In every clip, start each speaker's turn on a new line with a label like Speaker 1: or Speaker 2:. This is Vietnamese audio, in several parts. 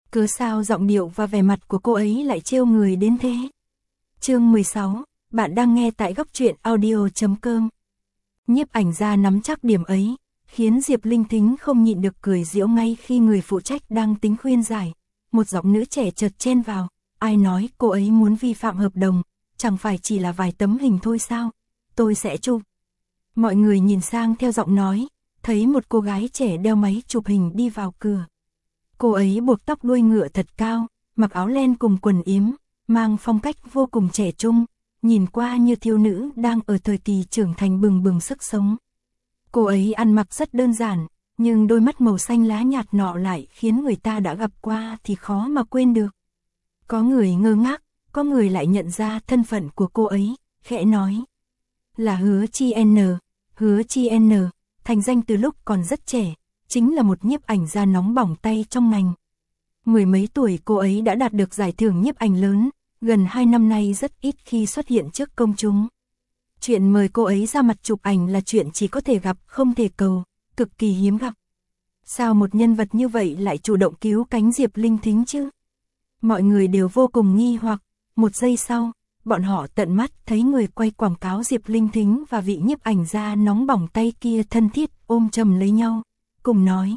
Speaker 1: Cớ sao giọng điệu và vẻ mặt của cô ấy lại trêu người đến thế? Chương 16, bạn đang nghe tại góc truyện audio.com. Nhiếp ảnh gia nắm chắc điểm ấy, khiến Diệp Linh Thính không nhịn được cười giễu ngay khi người phụ trách đang tính khuyên giải. Một giọng nữ trẻ chợt chen vào, ai nói cô ấy muốn vi phạm hợp đồng, chẳng phải chỉ là vài tấm hình thôi sao? Tôi sẽ chụp. Mọi người nhìn sang theo giọng nói, thấy một cô gái trẻ đeo máy chụp hình đi vào cửa. Cô ấy buộc tóc đuôi ngựa thật cao, mặc áo len cùng quần yếm, mang phong cách vô cùng trẻ trung, nhìn qua như thiếu nữ đang ở thời kỳ trưởng thành bừng bừng sức sống. Cô ấy ăn mặc rất đơn giản, nhưng đôi mắt màu xanh lá nhạt nọ lại khiến người ta đã gặp qua thì khó mà quên được. Có người ngơ ngác, có người lại nhận ra thân phận của cô ấy, khẽ nói. Là Hứa Chi N. Hứa Chi N, thành danh từ lúc còn rất trẻ, chính là một nhiếp ảnh gia nóng bỏng tay trong ngành. Mười mấy tuổi cô ấy đã đạt được giải thưởng nhiếp ảnh lớn, gần 2 năm nay rất ít khi xuất hiện trước công chúng. Chuyện mời cô ấy ra mặt chụp ảnh là chuyện chỉ có thể gặp không thể cầu, cực kỳ hiếm gặp. Sao một nhân vật như vậy lại chủ động cứu cánh Diệp Linh Thính chứ? Mọi người đều vô cùng nghi hoặc, một giây sau, bọn họ tận mắt thấy người quay quảng cáo Diệp Linh Thính và vị nhiếp ảnh gia nóng bỏng tay kia thân thiết ôm chầm lấy nhau, cùng nói.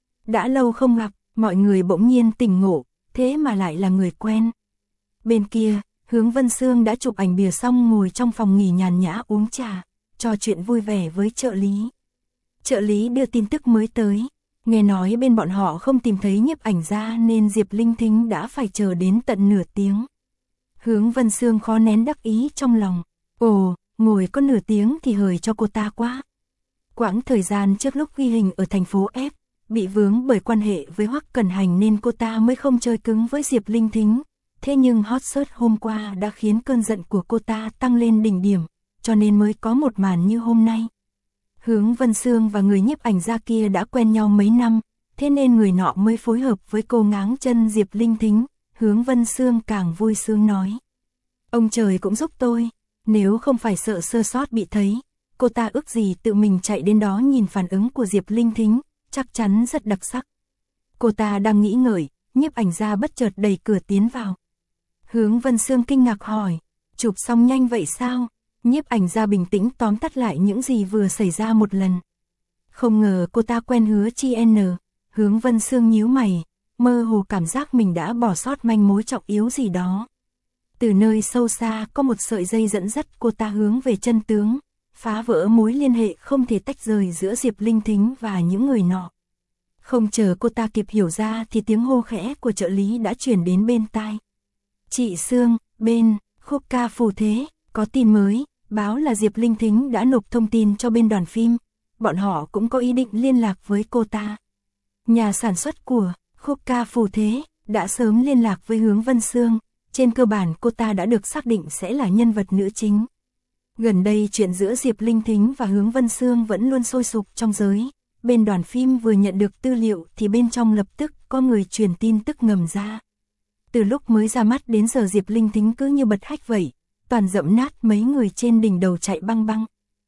Speaker 1: Đã lâu không gặp, mọi người bỗng nhiên tỉnh ngộ, thế mà lại là người quen. Bên kia, Hướng Vân Sương đã chụp ảnh bìa xong ngồi trong phòng nghỉ nhàn nhã uống trà, trò chuyện vui vẻ với trợ lý. Trợ lý đưa tin tức mới tới, nghe nói bên bọn họ không tìm thấy nhiếp ảnh gia nên Diệp Linh Thính đã phải chờ đến tận nửa tiếng. Hướng Vân Sương khó nén đắc ý trong lòng, ồ, ngồi có nửa tiếng thì hời cho cô ta quá. Quãng thời gian trước lúc ghi hình ở thành phố F, bị vướng bởi quan hệ với Hoắc Cẩn Hành nên cô ta mới không chơi cứng với Diệp Linh Thính. Thế nhưng hot search hôm qua đã khiến cơn giận của cô ta tăng lên đỉnh điểm, cho nên mới có một màn như hôm nay. Hướng Vân Sương và người nhiếp ảnh gia kia đã quen nhau mấy năm, thế nên người nọ mới phối hợp với cô ngáng chân Diệp Linh Thính. Hướng Vân Sương càng vui sướng nói. Ông trời cũng giúp tôi, nếu không phải sợ sơ sót bị thấy, cô ta ước gì tự mình chạy đến đó nhìn phản ứng của Diệp Linh Thính, chắc chắn rất đặc sắc. Cô ta đang nghĩ ngợi, nhiếp ảnh gia bất chợt đẩy cửa tiến vào. Hướng Vân Sương kinh ngạc hỏi, chụp xong nhanh vậy sao? Nhiếp ảnh gia bình tĩnh tóm tắt lại những gì vừa xảy ra một lần. Không ngờ cô ta quen Hứa Chi N. Hướng Vân Sương nhíu mày, mơ hồ cảm giác mình đã bỏ sót manh mối trọng yếu gì đó. Từ nơi sâu xa có một sợi dây dẫn dắt cô ta hướng về chân tướng, phá vỡ mối liên hệ không thể tách rời giữa Diệp Linh Thính và những người nọ. Không chờ cô ta kịp hiểu ra thì tiếng hô khẽ của trợ lý đã chuyển đến bên tai. Chị Sương, bên Khúc Ca Phù Thế, có tin mới, báo là Diệp Linh Thính đã nộp thông tin cho bên đoàn phim, bọn họ cũng có ý định liên lạc với cô ta. Nhà sản xuất của Khúc Ca Phù Thế đã sớm liên lạc với Hướng Vân Sương, trên cơ bản cô ta đã được xác định sẽ là nhân vật nữ chính. Gần đây chuyện giữa Diệp Linh Thính và Hướng Vân Sương vẫn luôn sôi sục trong giới, bên đoàn phim vừa nhận được tư liệu thì bên trong lập tức có người truyền tin tức ngầm ra. Từ lúc mới ra mắt đến giờ Diệp Linh Thính cứ như bật hách vậy, toàn dẫm nát mấy người trên đỉnh đầu chạy băng băng.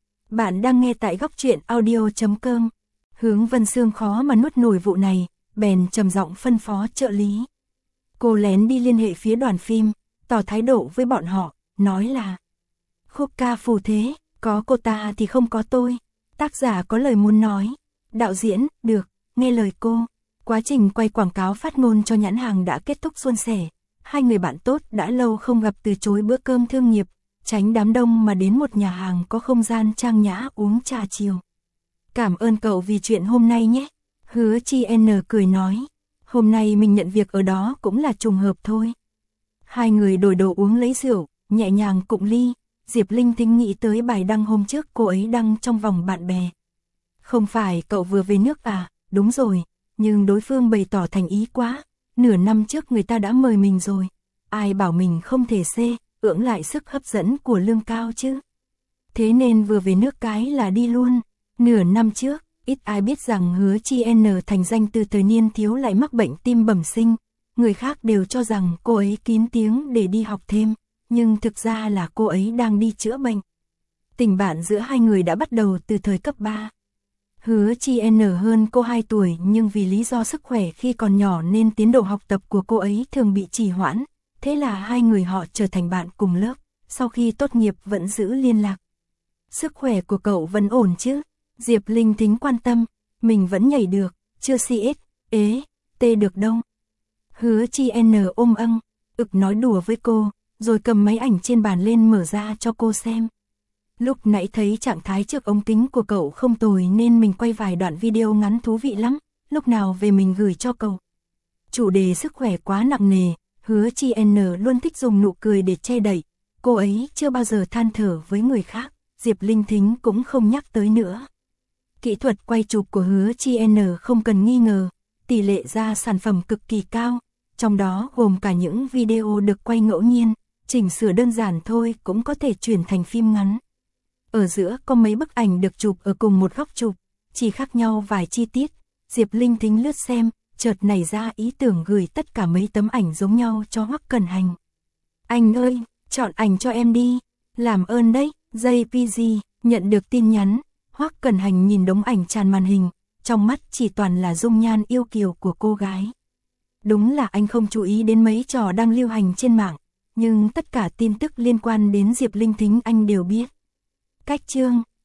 Speaker 1: Bạn đang nghe tại góc truyện audio.com. Hướng Vân Sương khó mà nuốt nổi vụ này, bèn trầm giọng phân phó trợ lý. Cô lén đi liên hệ phía đoàn phim, tỏ thái độ với bọn họ, nói là Khúc Ca Phù Thế, có cô ta thì không có tôi. Tác giả có lời muốn nói, đạo diễn, được, nghe lời cô. Quá trình quay quảng cáo phát ngôn cho nhãn hàng đã kết thúc suôn sẻ. Hai người bạn tốt đã lâu không gặp từ chối bữa cơm thương nghiệp, tránh đám đông mà đến một nhà hàng có không gian trang nhã uống trà chiều. Cảm ơn cậu vì chuyện hôm nay nhé. Hứa Chi N cười nói. Hôm nay mình nhận việc ở đó cũng là trùng hợp thôi. Hai người đổi đồ uống lấy rượu, nhẹ nhàng cụng ly. Diệp Linh Thính nghĩ tới bài đăng hôm trước cô ấy đăng trong vòng bạn bè. Không phải cậu vừa về nước à? Đúng rồi, nhưng đối phương bày tỏ thành ý quá. Nửa năm trước người ta đã mời mình rồi. Ai bảo mình không thể ưỡng lại sức hấp dẫn của lương cao chứ. Thế nên vừa về nước cái là đi luôn. Nửa năm trước, ít ai biết rằng Hứa Chi N thành danh từ thời niên thiếu lại mắc bệnh tim bẩm sinh. Người khác đều cho rằng cô ấy kín tiếng để đi học thêm, nhưng thực ra là cô ấy đang đi chữa bệnh. Tình bạn giữa hai người đã bắt đầu từ thời cấp 3. Hứa Chi N hơn cô 2 tuổi nhưng vì lý do sức khỏe khi còn nhỏ nên tiến độ học tập của cô ấy thường bị trì hoãn, thế là hai người họ trở thành bạn cùng lớp, sau khi tốt nghiệp vẫn giữ liên lạc. Sức khỏe của cậu vẫn ổn chứ? Diệp Linh Thính quan tâm, mình vẫn nhảy được, chưa CS, tê được đâu. Hứa Chi N ôm nói đùa với cô, rồi cầm máy ảnh trên bàn lên mở ra cho cô xem. Lúc nãy thấy trạng thái trước ống kính của cậu không tồi nên mình quay vài đoạn video ngắn thú vị lắm, lúc nào về mình gửi cho cậu. Chủ đề sức khỏe quá nặng nề, Hứa Chi N luôn thích dùng nụ cười để che đậy, cô ấy chưa bao giờ than thở với người khác, Diệp Linh Thính cũng không nhắc tới nữa. Kỹ thuật quay chụp của Hứa Chi N không cần nghi ngờ, tỷ lệ ra sản phẩm cực kỳ cao, trong đó gồm cả những video được quay ngẫu nhiên, chỉnh sửa đơn giản thôi cũng có thể chuyển thành phim ngắn. Ở giữa có mấy bức ảnh được chụp ở cùng một góc chụp, chỉ khác nhau vài chi tiết, Diệp Linh Thính lướt xem, chợt nảy ra ý tưởng gửi tất cả mấy tấm ảnh giống nhau cho Hoắc Cẩn Hành. Anh ơi, chọn ảnh cho em đi, làm ơn đấy, JPG, nhận được tin nhắn, Hoắc Cẩn Hành nhìn đống ảnh tràn màn hình, trong mắt chỉ toàn là dung nhan yêu kiều của cô gái. Đúng là anh không chú ý đến mấy trò đang lưu hành trên mạng, nhưng tất cả tin tức liên quan đến Diệp Linh Thính anh đều biết. Cách chương